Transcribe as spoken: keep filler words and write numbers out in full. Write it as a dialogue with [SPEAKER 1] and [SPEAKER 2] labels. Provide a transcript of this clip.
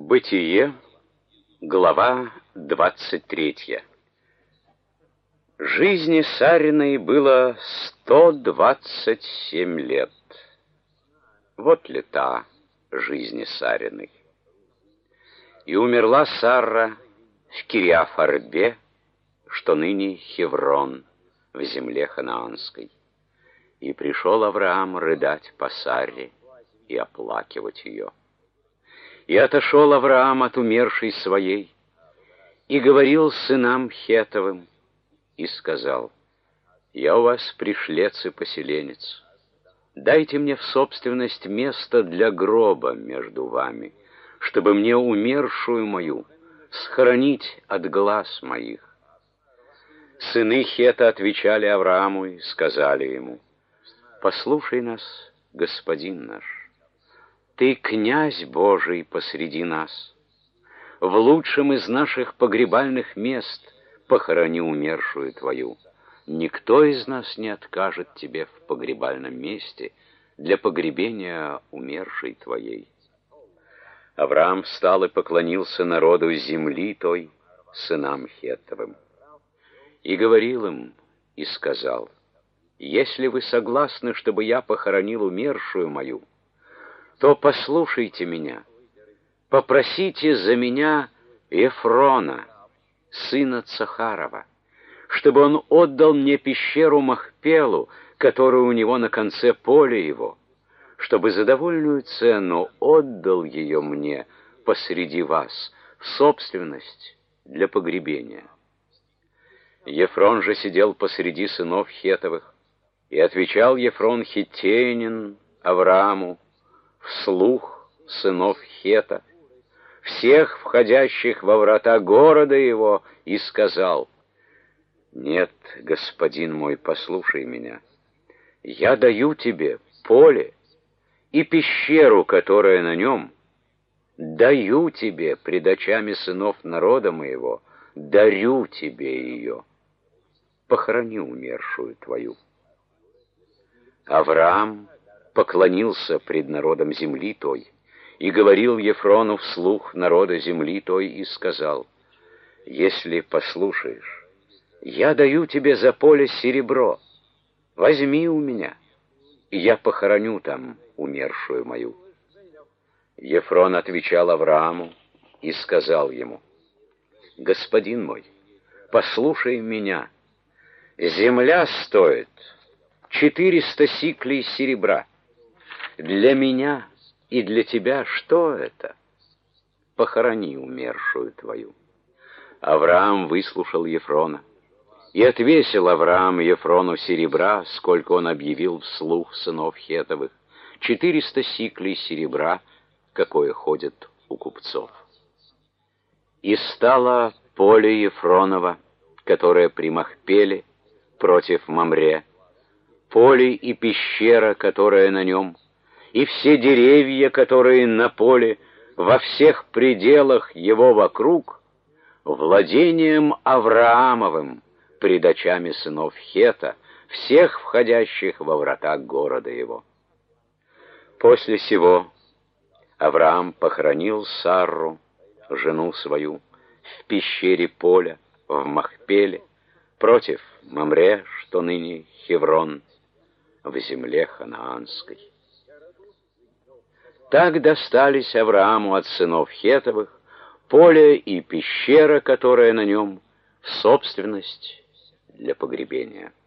[SPEAKER 1] Бытие, глава двадцать третья. Жизни Сариной было сто двадцать семь лет. Вот лета жизни Сариной. И умерла Сарра в Кириаф-Арбе, что ныне Хеврон, в земле ханаанской. И пришел Авраам рыдать по Сарре и оплакивать ее. И отошел Авраам от умершей своей, и говорил сынам Хеттовым, и сказал: «Я у вас пришлец и поселенец. Дайте мне в собственность место для гроба между вами, чтобы мне умершую мою схоронить от глаз моих». Сыны Хетта отвечали Аврааму и сказали ему: «Послушай нас, господин наш. Ты князь Божий посреди нас. В лучшем из наших погребальных мест похорони умершую твою. Никто из нас не откажет тебе в погребальном месте для погребения умершей твоей». Авраам встал и поклонился народу земли той, сынам Хеттовым. И говорил им, и сказал: «Если вы согласны, чтобы я похоронил умершую мою, то послушайте меня, попросите за меня Ефрона, сына Цохарова, чтобы он отдал мне пещеру Махпелу, которая у него на конце поля его, чтобы за довольную цену отдал ее мне посреди вас в собственность для погребения». Ефрон же сидел посреди сынов Хеттовых, и отвечал Ефрон хиттеянин Аврааму вслух сынов Хетта, всех входящих во врата города его, и сказал: «Нет, господин мой, послушай меня. Я даю тебе поле и пещеру, которая на нем, даю тебе пред очами сынов народа моего, дарю тебе ее. Похорони умершую твою». Авраам поклонился пред народом земли той, и говорил Ефрону вслух народа земли той, и сказал: «Если послушаешь, я даю тебе за поле серебро, возьми у меня, и я похороню там умершую мою». Ефрон отвечал Аврааму и сказал ему: «Господин мой, послушай меня. Земля стоит четыреста сиклей серебра. Для меня и для тебя что это? Похорони умершую твою». Авраам выслушал Ефрона, и отвесил Авраам Ефрону серебра, сколько он объявил вслух сынов Хеттовых, четыреста сиклей серебра, какое ходит у купцов. И стало поле Ефронова, которое при Махпеле, против Мамре, поле и пещера, которая на нем, и все деревья, которые на поле, во всех пределах его вокруг, владением Авраамовым пред очами сынов Хетта, всех входящих во врата города его. После сего Авраам похоронил Сарру, жену свою, в пещере поля, в Махпеле, против Мамре, что ныне Хеврон, в земле ханаанской. Так достались Аврааму от сынов Хеттовых поле и пещера, которая на нем, в собственность для погребения.